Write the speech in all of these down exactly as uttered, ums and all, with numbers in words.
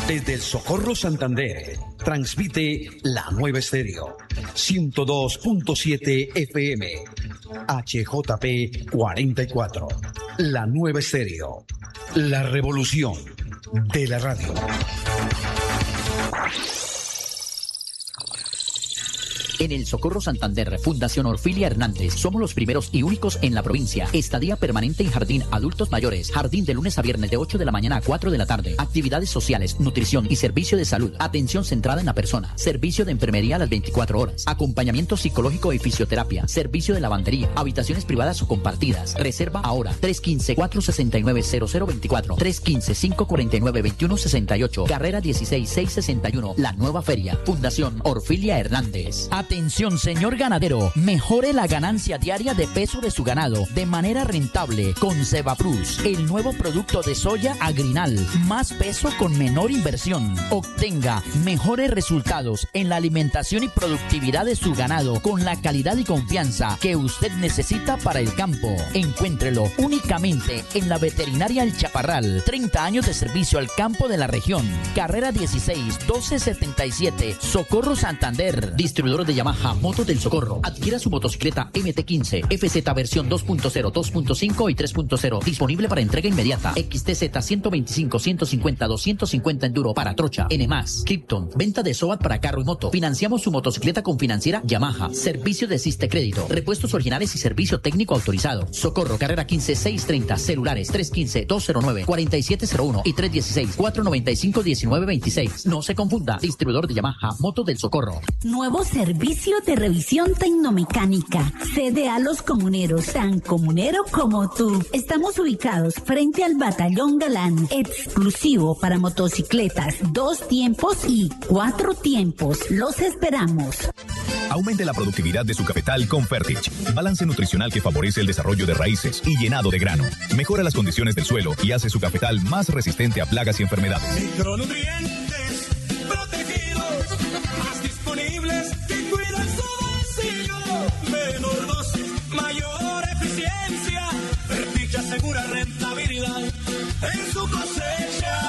Desde el Socorro Santander, transmite La Nueva Estéreo, ciento dos punto siete F M, H J P cuarenta y cuatro. La Nueva Estéreo, la revolución de la radio. En el Socorro Santander, Fundación Orfilia Hernández, somos los primeros y únicos en la provincia. Estadía permanente en jardín adultos mayores. Jardín de lunes a viernes de ocho de la mañana a cuatro de la tarde. Actividades sociales, nutrición y servicio de salud. Atención centrada en la persona. Servicio de enfermería a las veinticuatro horas. Acompañamiento psicológico y fisioterapia. Servicio de lavandería. Habitaciones privadas o compartidas. Reserva ahora. tres uno cinco, cuatro seis nueve, cero cero dos cuatro. tres uno cinco, cinco cuatro nueve, dos uno seis ocho. Carrera dieciséis, seiscientos sesenta y uno. La Nueva Feria. Fundación Orfilia Hernández. Atención, señor ganadero, mejore la ganancia diaria de peso de su ganado de manera rentable con Cevaprus, el nuevo producto de soya Agrinal, más peso con menor inversión. Obtenga mejores resultados en la alimentación y productividad de su ganado con la calidad y confianza que usted necesita para el campo. Encuéntrelo únicamente en la Veterinaria El Chaparral, treinta años de servicio al campo de la región. Carrera dieciséis, doce setenta y siete, Socorro Santander. Distribuidor de Yamaha Motos del Socorro. Adquiera su motocicleta M T quince, F Z versión dos punto cero, dos punto cinco y tres punto cero. Disponible para entrega inmediata. X T Z ciento veinticinco, ciento cincuenta, doscientos cincuenta Enduro para trocha. N más. Krypton. Venta de SOAT para carro y moto. Financiamos su motocicleta con financiera Yamaha. Servicio de Siste Crédito. Repuestos originales y servicio técnico autorizado. Socorro. Carrera quince, seiscientos treinta. Celulares tres uno cinco, dos cero nueve, cuatro siete cero uno y tres uno seis, cuatro nueve cinco, uno nueve dos seis. No se confunda. Distribuidor de Yamaha Motos del Socorro. Nuevo servicio de revisión tecnomecánica. Cede a los comuneros, tan comunero como tú. Estamos ubicados frente al Batallón Galán, exclusivo para motocicletas, dos tiempos y cuatro tiempos. Los esperamos. Aumente la productividad de su cafetal con Fertich. Balance nutricional que favorece el desarrollo de raíces y llenado de grano. Mejora las condiciones del suelo y hace su cafetal más resistente a plagas y enfermedades. Micronutrientes protegidos, más disponibles que cuidan su bolsillo. Menor dosis, mayor eficiencia. Fertich asegura rentabilidad en su cosecha.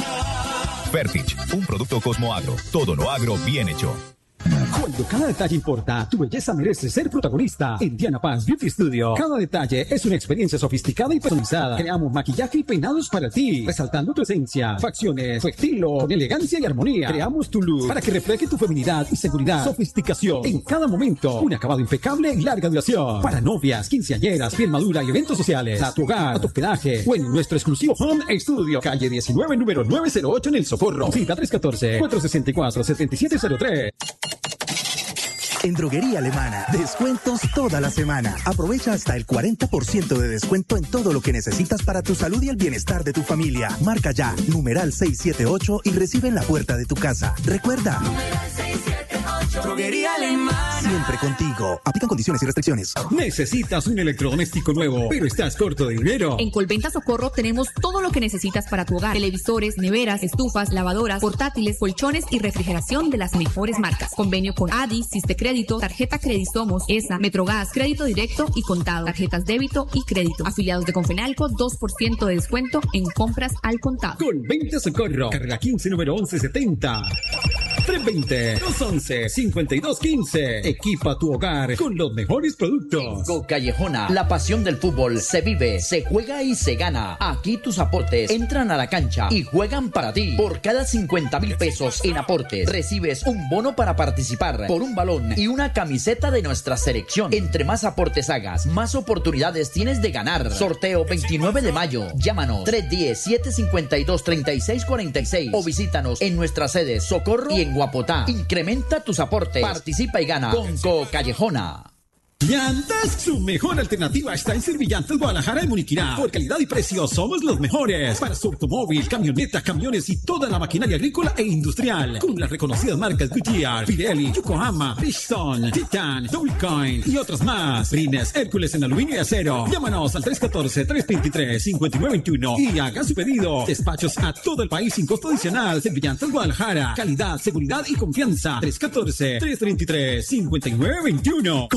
Fertich, un producto Cosmo Agro. Todo lo agro bien hecho. Cuando cada detalle importa, tu belleza merece ser protagonista. En Diana Paz Beauty Studio, cada detalle es una experiencia sofisticada y personalizada. Creamos maquillaje y peinados para ti, resaltando tu esencia, facciones, tu estilo, con elegancia y armonía. Creamos tu look para que refleje tu feminidad y seguridad. Sofisticación en cada momento. Un acabado impecable y larga duración. Para novias, quinceañeras, piel madura y eventos sociales. A tu hogar, a tu hospedaje o en nuestro exclusivo Home Studio. Calle diecinueve, número novecientos ocho en El Socorro. Cita tres uno cuatro, cuatro seis cuatro, siete siete cero tres. En Droguería Alemana, descuentos toda la semana. Aprovecha hasta el cuarenta por ciento de descuento en todo lo que necesitas para tu salud y el bienestar de tu familia. Marca ya, numeral seiscientos setenta y ocho y recibe en la puerta de tu casa. Recuerda, Droguería Alemana. Siempre contigo. Aplican condiciones y restricciones. ¿Necesitas un electrodoméstico nuevo, pero estás corto de dinero? En Colventa Socorro tenemos todo lo que necesitas para tu hogar. Televisores, neveras, estufas, lavadoras, portátiles, colchones y refrigeración de las mejores marcas. Convenio con A D I, Siste Crédito, Tarjeta Credisomos, E S A, Metrogas, Crédito Directo y Contado. Tarjetas débito y crédito. Afiliados de Confenalco, dos por ciento de descuento en compras al contado. Colventa Socorro. Carrera quince, número once setenta. tres veinte, dos once, cincuenta y dos quince. Equipa tu hogar con los mejores productos. Go Callejona, la pasión del fútbol se vive, se juega y se gana. Aquí tus aportes entran a la cancha y juegan para ti. Por cada cincuenta mil pesos en aportes, recibes un bono para participar por un balón y una camiseta de nuestra selección. Entre más aportes hagas, más oportunidades tienes de ganar. Sorteo veintinueve de mayo. Llámanos tres uno cero, siete cinco dos, tres seis cuatro seis o visítanos en nuestras sedes Socorro y en Guapotá. Incrementa tus aportes, participa y gana con Co Callejona. Llantas, su mejor alternativa está en Servillantas Guadalajara y Muniquirá. Por calidad y precio somos los mejores para su automóvil, camioneta, camiones y toda la maquinaria agrícola e industrial. Con las reconocidas marcas Goodyear, Pirelli, Yokohama, Bridgestone, Titan, Doublecoin y otras más. Rines Hércules en aluminio y acero. Llámanos al tres uno cuatro, tres dos tres, cinco nueve dos uno y haga su pedido. Despachos a todo el país sin costo adicional. Servillantas Guadalajara. Calidad, seguridad y confianza. tres uno cuatro, tres dos tres, cinco nueve dos uno. Conecta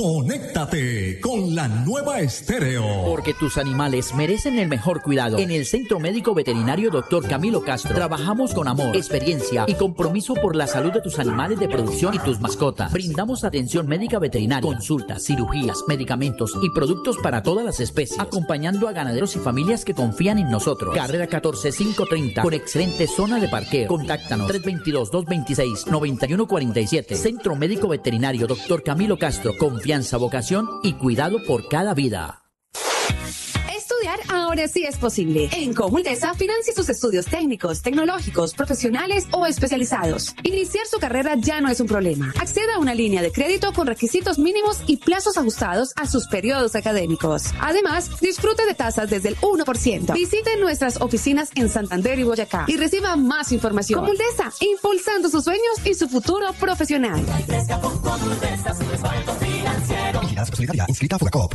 Conéctate con la nueva estéreo. Porque tus animales merecen el mejor cuidado. En el Centro Médico Veterinario doctor Camilo Castro trabajamos con amor, experiencia y compromiso por la salud de tus animales de producción y tus mascotas. Brindamos atención médica veterinaria, consultas, cirugías, medicamentos y productos para todas las especies, acompañando a ganaderos y familias que confían en nosotros. Carrera catorce quinientos treinta con excelente zona de parqueo. Contáctanos tres dos dos, dos dos seis, nueve uno cuatro siete. Centro Médico Veterinario doctor Camilo Castro. Confianza, vocación y cuidado por cada vida. Estudiar ahora sí es posible. En Comultesa financia sus estudios técnicos, tecnológicos, profesionales o especializados. Iniciar su carrera ya no es un problema. Acceda a una línea de crédito con requisitos mínimos y plazos ajustados a sus periodos académicos. Además, disfrute de tasas desde el uno por ciento. Visite nuestras oficinas en Santander y Boyacá y reciba más información. Comultesa, impulsando sus sueños y su futuro profesional. Vigilanza Solidaria, inscrita a Furacop.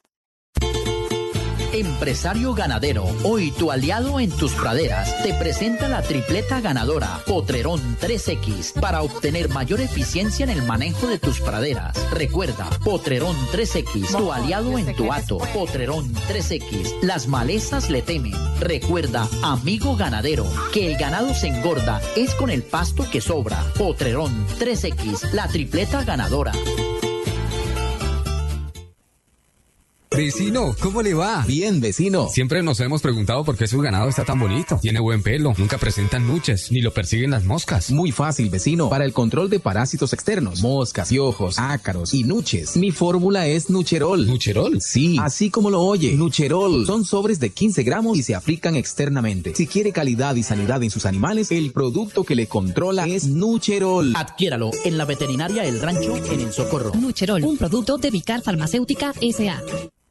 Empresario ganadero, hoy tu aliado en tus praderas, te presenta la tripleta ganadora Potrerón tres equis para obtener mayor eficiencia en el manejo de tus praderas. Recuerda, Potrerón tres equis, tu aliado en tu hato. Potrerón tres equis, las malezas le temen. Recuerda, amigo ganadero, que el ganado se engorda es con el pasto que sobra. Potrerón tres equis, la tripleta ganadora. Vecino, ¿cómo le va? Bien, vecino. Siempre nos hemos preguntado por qué su ganado está tan bonito. Tiene buen pelo, nunca presentan nuches, ni lo persiguen las moscas. Muy fácil, vecino. Para el control de parásitos externos, moscas, piojos, ácaros y nuches, mi fórmula es Nucherol. ¿Nucherol? Sí, así como lo oye. Nucherol. Son sobres de quince gramos y se aplican externamente. Si quiere calidad y sanidad en sus animales, el producto que le controla es Nucherol. Adquiéralo en la veterinaria El Rancho en El Socorro. Nucherol, un producto de Vicar Farmacéutica S A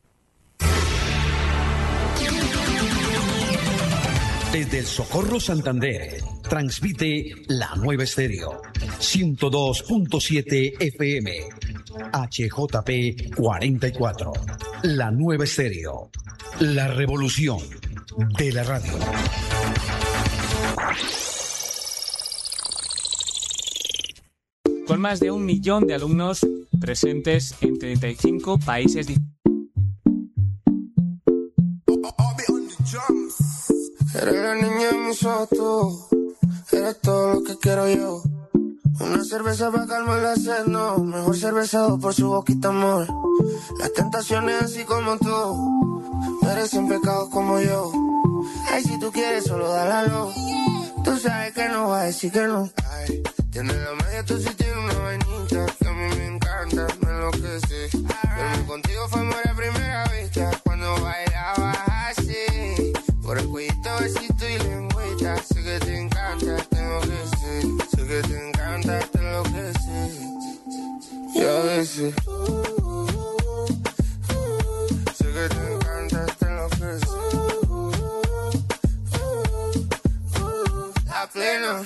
Desde El Socorro Santander, transmite la nueva estéreo, ciento dos punto siete F M, H J P cuarenta y cuatro. La nueva estéreo, la revolución de la radio. Con más de un millón de alumnos presentes en treinta y cinco países diferentes. Eres la niña de mis ojos, eres todo lo que quiero yo. Una cerveza para calmar la sed, no. Mejor cervezado por su boquita, amor. Las tentaciones así como tú merecen pecados como yo. Ay, si tú quieres solo dálalo. Tú sabes que no vas a decir que no. Ay, tienes la media, tú sí tienes una vainita que a mí me encanta, me enloquece. Pero contigo fue amor a primera vista cuando bailabas así. Por el cuellito, besito y lengüita. Sé que te encanta, tengo que ser. Sé que te encanta, te lo que sé. Y a veces sé que te encanta, te lo que sé. La plena.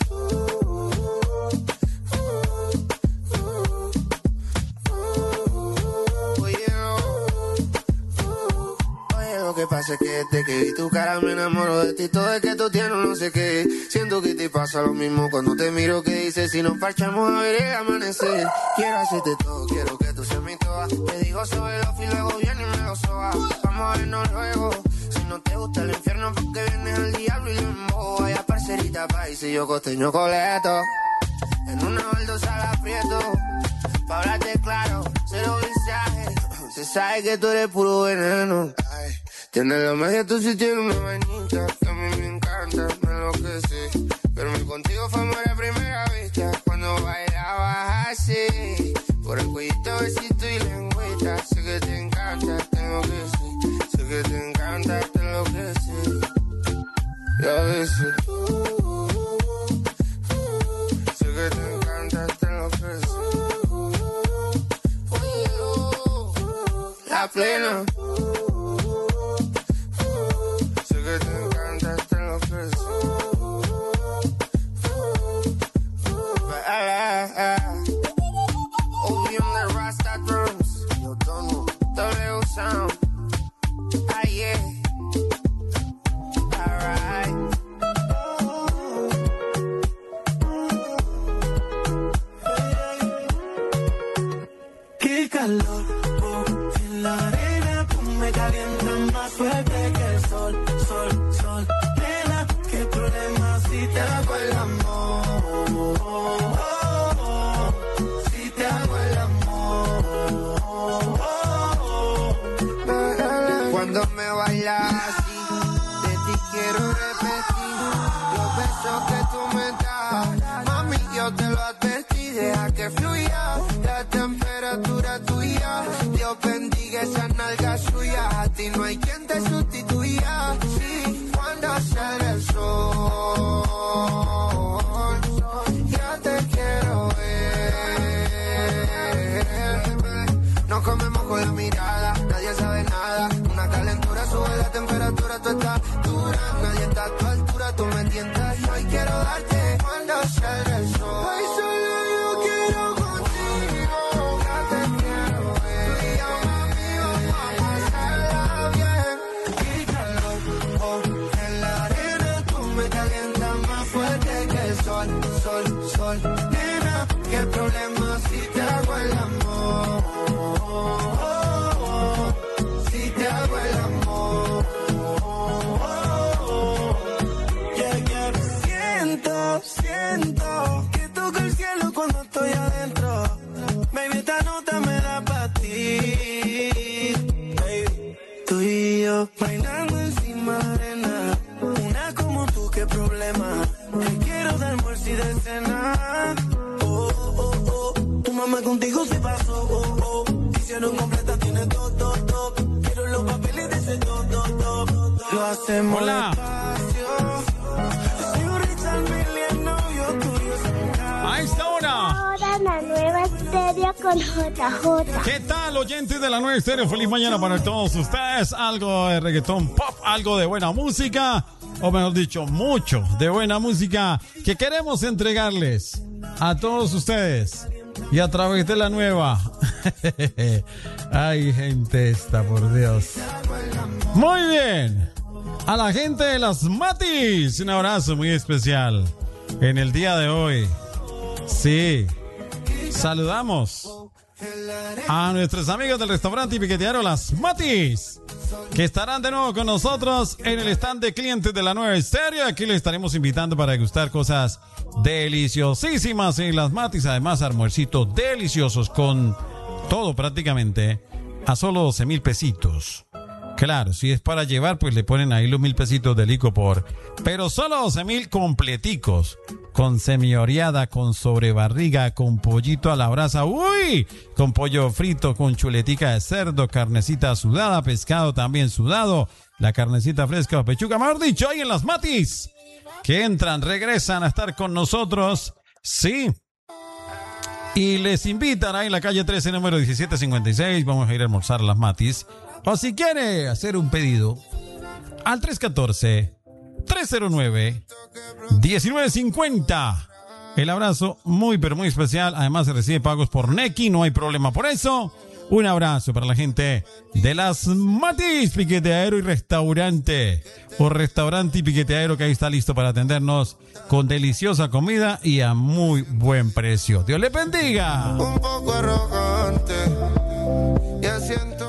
Lo que pasa es que desde que vi tu cara me enamoro de ti. Todo es que tú tienes no sé qué. Siento que te pasa lo mismo cuando te miro. Que dices si nos parchamos a ver el amanecer. Quiero hacerte todo, quiero que tú seas mi toa. Te digo sobre los y luego viene y me lo soba. Vamos a vernos luego. Si no te gusta el infierno porque vienes al diablo y lo embobo. Vaya parcerita país y yo costeño coleto. En una baldosa la aprieto. Pa' hablarte claro, cero mensaje. Se sabe que tú eres puro veneno. Ay. Tienes la magia, tú sí tienes una vainita que a mí me encanta, me enloquece. Pero mi contigo fue amor a primera vista cuando bailabas así. Por el cuellito, besito y lengüita. Sé que te encanta, tengo que ser. Sé que te encanta, te enloquece. Y a veces sé que te encanta, te enloquece. La plena. quiero repetir los besos que tú me das. Mami, yo te lo advertí, deja que fluya la temperatura tuya. Dios bendiga esa nalga suya. A ti no hay quien te sustituya. Sí, cuando sale el sol, ya te quiero ver. Nos comemos con la mirada, nadie sabe nada. Una calentura sube la temperatura, tú estás dura. Nadie está a tu altura, tú me tientas. Yo hoy quiero darte cuando salga el sol. Ay, solo yo quiero contigo, ya te quiero ver. Tú y yo, mami, vamos a pasarla bien. Y calor, oh, en la arena tú me calientas más fuerte que el sol, sol, sol. Nena, qué problema si te hago el amor. Si te hago el amor. Yeah, yeah. Siento, siento que toco el cielo cuando estoy adentro. Baby, esta nota me da pa' ti. Baby, tú y yo bailando encima de arena. Una como tú, qué problema. Te quiero de almuerzo y de cena. Oh, oh, oh. Tu mamá contigo se pasó. Oh, oh. Hicieron completa, tiene todo, todo, todo. Quiero los papeles de ese todo, todo, todo. Lo hacemos despacio. Soy Richard Mille, novio tuyo. A esta hora. Ahora la nueva estéreo con J J. ¿Qué tal, oyentes de la nueva estéreo? Feliz mañana para todos ustedes. Algo de reggaetón pop, algo de buena música, o mejor dicho, mucho de buena música que queremos entregarles a todos ustedes y a través de la nueva. Ay, gente esta, por Dios. Muy bien. A la gente de las Matis, un abrazo muy especial en el día de hoy. Sí, saludamos a nuestros amigos del restaurante y piqueteadero Las Matis, que estarán de nuevo con nosotros en el stand de clientes de la nueva estéreo. Aquí les estaremos invitando para degustar cosas deliciosísimas en Las Matis. Además, almuercitos deliciosos con todo prácticamente a solo doce mil pesitos. Claro, si es para llevar, pues le ponen ahí los mil pesitos de licopor. Pero solo doce mil completicos. Con semioreada, con sobrebarriga, con pollito a la brasa. ¡Uy! Con pollo frito, con chuletica de cerdo, carnecita sudada, pescado también sudado, la carnecita fresca o pechuga, mejor dicho, ahí en Las Matis. Que entran, regresan a estar con nosotros. Sí. Y les invitan ahí en la calle trece, número diecisiete cincuenta y seis. Vamos a ir a almorzar a Las Matis. O si quiere hacer un pedido, al tres uno cuatro, tres cero nueve, uno nueve cinco cero. El abrazo muy pero muy especial. Además se recibe pagos por Nequi, no hay problema por eso. Un abrazo para la gente de Las Matis, piqueteadero y restaurante. O restaurante y piqueteadero que ahí está listo para atendernos con deliciosa comida y a muy buen precio. Dios le bendiga. Un poco arrogante, ya siento